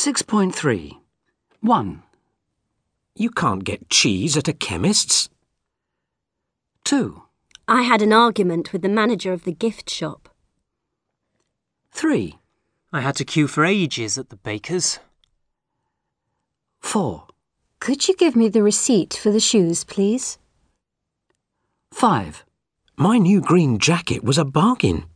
6.3. 1, You can't get cheese at a chemist's. 2, I had an argument with the manager of the gift shop. 3, I had to queue for ages at the baker's. 4, Could you give me the receipt for the shoes, please? 5. My new green jacket was a bargain.